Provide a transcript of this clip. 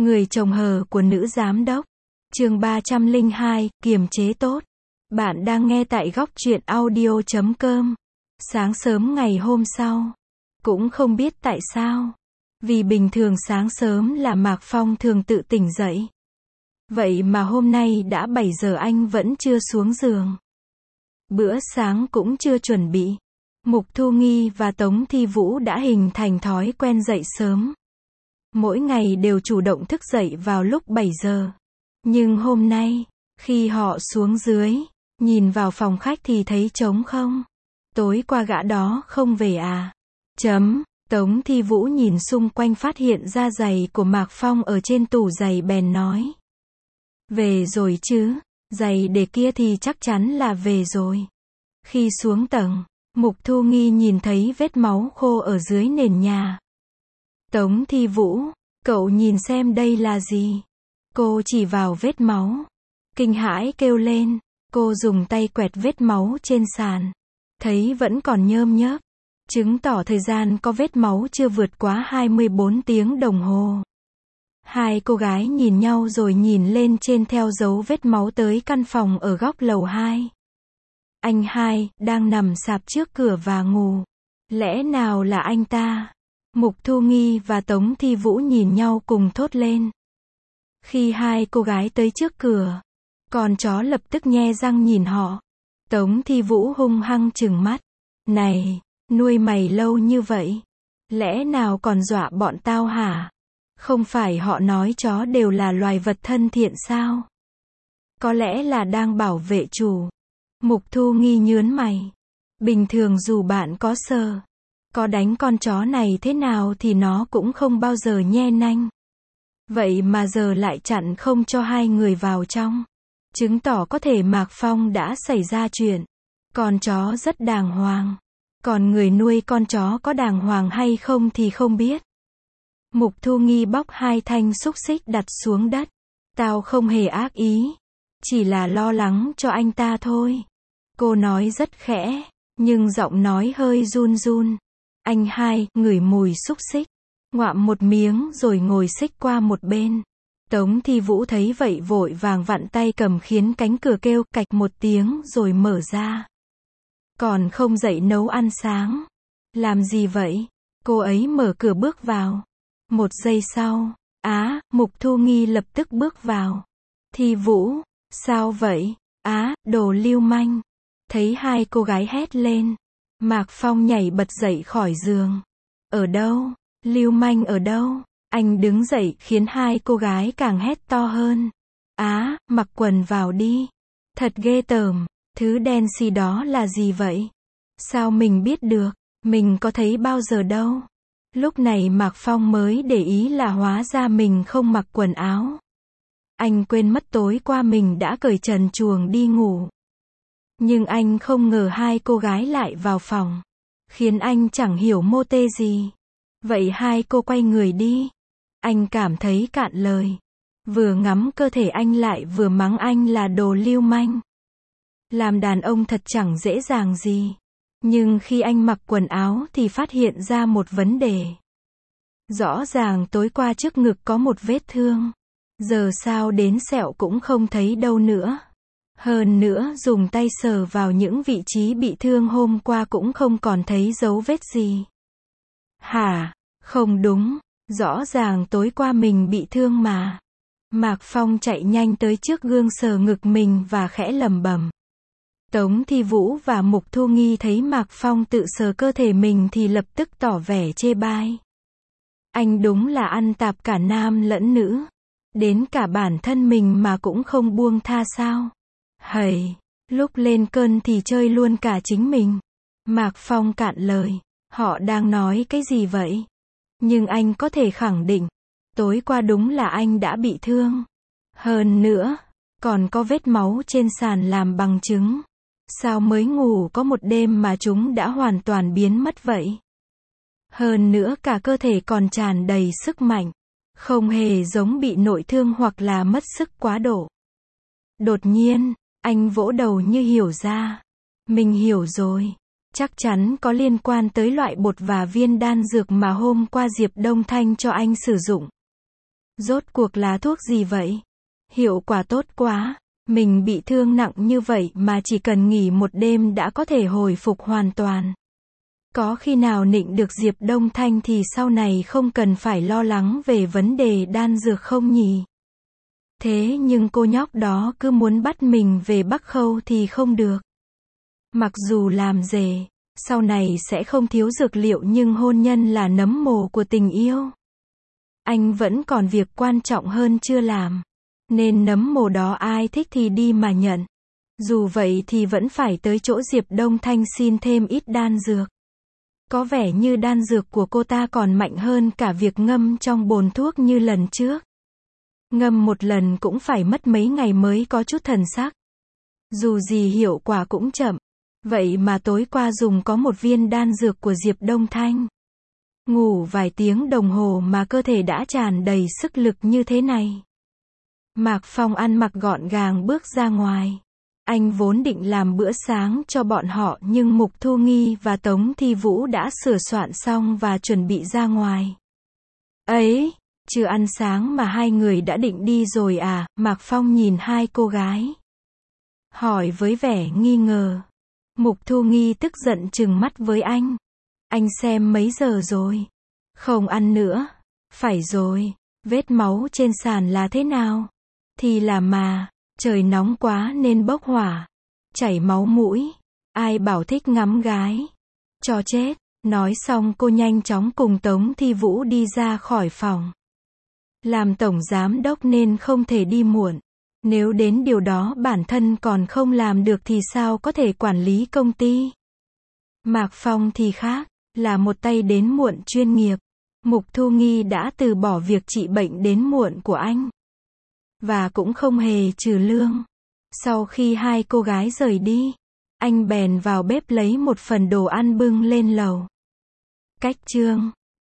Người chồng hờ của nữ giám đốc. Chương 302, kiềm chế tốt. Bạn đang nghe tại góc truyện audio.com. Sáng sớm ngày hôm sau. Cũng không biết tại sao. Vì bình thường sáng sớm là Mạc Phong thường tự tỉnh dậy. Vậy mà hôm nay đã 7 giờ anh vẫn chưa xuống giường. Bữa sáng cũng chưa chuẩn bị. Mục Thu Nghi và Tống Thi Vũ đã hình thành thói quen dậy sớm. Mỗi ngày đều chủ động thức dậy vào lúc 7 giờ. Nhưng hôm nay, khi họ xuống dưới, nhìn vào phòng khách thì thấy trống không. Tối qua gã đó không về à? Tống Thi Vũ nhìn xung quanh phát hiện ra giày của Mạc Phong ở trên tủ giày bèn nói. Về rồi chứ, giày để kia thì chắc chắn là về rồi. Khi xuống tầng, Mục Thu Nghi nhìn thấy vết máu khô ở dưới nền nhà. Tống Thi Vũ, cậu nhìn xem đây là gì? Cô chỉ vào vết máu. Kinh hãi kêu lên, cô dùng tay quẹt vết máu trên sàn. Thấy vẫn còn nhớm nhớp, chứng tỏ thời gian có vết máu chưa vượt quá 24 tiếng đồng hồ. Hai cô gái nhìn nhau rồi nhìn lên trên theo dấu vết máu tới căn phòng ở góc lầu 2. Anh hai, đang nằm sạp trước cửa và ngủ. Lẽ nào là anh ta? Mục Thu Nghi và Tống Thi Vũ nhìn nhau cùng thốt lên. Khi hai cô gái tới trước cửa, con chó lập tức nhe răng nhìn họ. Tống Thi Vũ hung hăng trừng mắt. Này, nuôi mày lâu như vậy, lẽ nào còn dọa bọn tao hả? Không phải họ nói chó đều là loài vật thân thiện sao? Có lẽ là đang bảo vệ chủ. Mục Thu Nghi nhớn mày. Bình thường dù bạn có sờ, có đánh con chó này thế nào thì nó cũng không bao giờ nhe nanh. Vậy mà giờ lại chặn không cho hai người vào trong. Chứng tỏ có thể Mạc Phong đã xảy ra chuyện. Con chó rất đàng hoàng. Còn người nuôi con chó có đàng hoàng hay không thì không biết. Mục Thu Nghi bóc hai thanh xúc xích đặt xuống đất. Tao không hề ác ý. Chỉ là lo lắng cho anh ta thôi. Cô nói rất khẽ, nhưng giọng nói hơi run run. Anh hai, ngửi mùi xúc xích. Ngoạm một miếng rồi ngồi xích qua một bên. Tống Thi Vũ thấy vậy vội vàng vặn tay cầm khiến cánh cửa kêu cạch một tiếng rồi mở ra. Còn không dậy nấu ăn sáng. Làm gì vậy? Cô ấy mở cửa bước vào. Một giây sau, Mục Thu Nghi lập tức bước vào. Thi Vũ, sao vậy? Đồ lưu manh. Thấy hai cô gái hét lên. Mạc Phong nhảy bật dậy khỏi giường. Ở đâu? Lưu manh ở đâu? Anh đứng dậy khiến hai cô gái càng hét to hơn. Mặc quần vào đi. Thật ghê tởm. Thứ đen xì đó là gì vậy? Sao mình biết được? Mình có thấy bao giờ đâu. Lúc này Mạc Phong mới để ý là hóa ra mình không mặc quần áo. Anh quên mất tối qua mình đã cởi trần truồng đi ngủ. Nhưng anh không ngờ hai cô gái lại vào phòng. Khiến anh chẳng hiểu mô tê gì. Vậy hai cô quay người đi. Anh cảm thấy cạn lời. Vừa ngắm cơ thể anh lại vừa mắng anh là đồ lưu manh. Làm đàn ông thật chẳng dễ dàng gì. Nhưng khi anh mặc quần áo thì phát hiện ra một vấn đề. Rõ ràng tối qua trước ngực có một vết thương. Giờ sao đến sẹo cũng không thấy đâu nữa. Hơn nữa dùng tay sờ vào những vị trí bị thương hôm qua cũng không còn thấy dấu vết gì. Hả? Không đúng. Rõ ràng tối qua mình bị thương mà. Mạc Phong chạy nhanh tới trước gương sờ ngực mình và khẽ lẩm bẩm. Tống Thi Vũ và Mục Thu Nghi thấy Mạc Phong tự sờ cơ thể mình thì lập tức tỏ vẻ chê bai. Anh đúng là ăn tạp cả nam lẫn nữ. Đến cả bản thân mình mà cũng không buông tha sao. Hầy, lúc lên cơn thì chơi luôn cả chính mình. Mạc Phong cạn lời. Họ đang nói cái gì vậy? Nhưng anh có thể khẳng định. Tối qua đúng là anh đã bị thương. Hơn nữa, còn có vết máu trên sàn làm bằng chứng. Sao mới ngủ có một đêm mà chúng đã hoàn toàn biến mất vậy? Hơn nữa cả cơ thể còn tràn đầy sức mạnh. Không hề giống bị nội thương hoặc là mất sức quá độ. Đột nhiên, anh vỗ đầu như hiểu ra. Mình hiểu rồi. Chắc chắn có liên quan tới loại bột và viên đan dược mà hôm qua Diệp Đông Thanh cho anh sử dụng. Rốt cuộc là thuốc gì vậy? Hiệu quả tốt quá. Mình bị thương nặng như vậy mà chỉ cần nghỉ một đêm đã có thể hồi phục hoàn toàn. Có khi nào nịnh được Diệp Đông Thanh thì sau này không cần phải lo lắng về vấn đề đan dược không nhỉ? Thế nhưng cô nhóc đó cứ muốn bắt mình về Bắc Khâu thì không được. Mặc dù làm rể, sau này sẽ không thiếu dược liệu nhưng hôn nhân là nấm mồ của tình yêu. Anh vẫn còn việc quan trọng hơn chưa làm. Nên nấm mồ đó ai thích thì đi mà nhận. Dù vậy thì vẫn phải tới chỗ Diệp Đông Thanh xin thêm ít đan dược. Có vẻ như đan dược của cô ta còn mạnh hơn cả việc ngâm trong bồn thuốc như lần trước. Ngâm một lần cũng phải mất mấy ngày mới có chút thần sắc. Dù gì hiệu quả cũng chậm. Vậy mà tối qua dùng có một viên đan dược của Diệp Đông Thanh. Ngủ vài tiếng đồng hồ mà cơ thể đã tràn đầy sức lực như thế này. Mạc Phong ăn mặc gọn gàng bước ra ngoài. Anh vốn định làm bữa sáng cho bọn họ nhưng Mục Thu Nghi và Tống Thi Vũ đã sửa soạn xong và chuẩn bị ra ngoài. Ấy, chưa ăn sáng mà hai người đã định đi rồi à? Mạc Phong nhìn hai cô gái. Hỏi với vẻ nghi ngờ. Mục Thu Nghi tức giận trừng mắt với anh. Anh xem mấy giờ rồi? Không ăn nữa. Phải rồi. Vết máu trên sàn là thế nào? Thì là mà, trời nóng quá nên bốc hỏa. Chảy máu mũi. Ai bảo thích ngắm gái? Cho chết. Nói xong cô nhanh chóng cùng Tống Thi Vũ đi ra khỏi phòng. Làm tổng giám đốc nên không thể đi muộn. Nếu đến điều đó bản thân còn không làm được thì sao có thể quản lý công ty? Mạc Phong thì khác, là một tay đến muộn chuyên nghiệp. Mục Thu Nghi đã từ bỏ việc trị bệnh đến muộn của anh. Và cũng không hề trừ lương. Sau khi hai cô gái rời đi, anh bèn vào bếp lấy một phần đồ ăn bưng lên lầu. Cách chương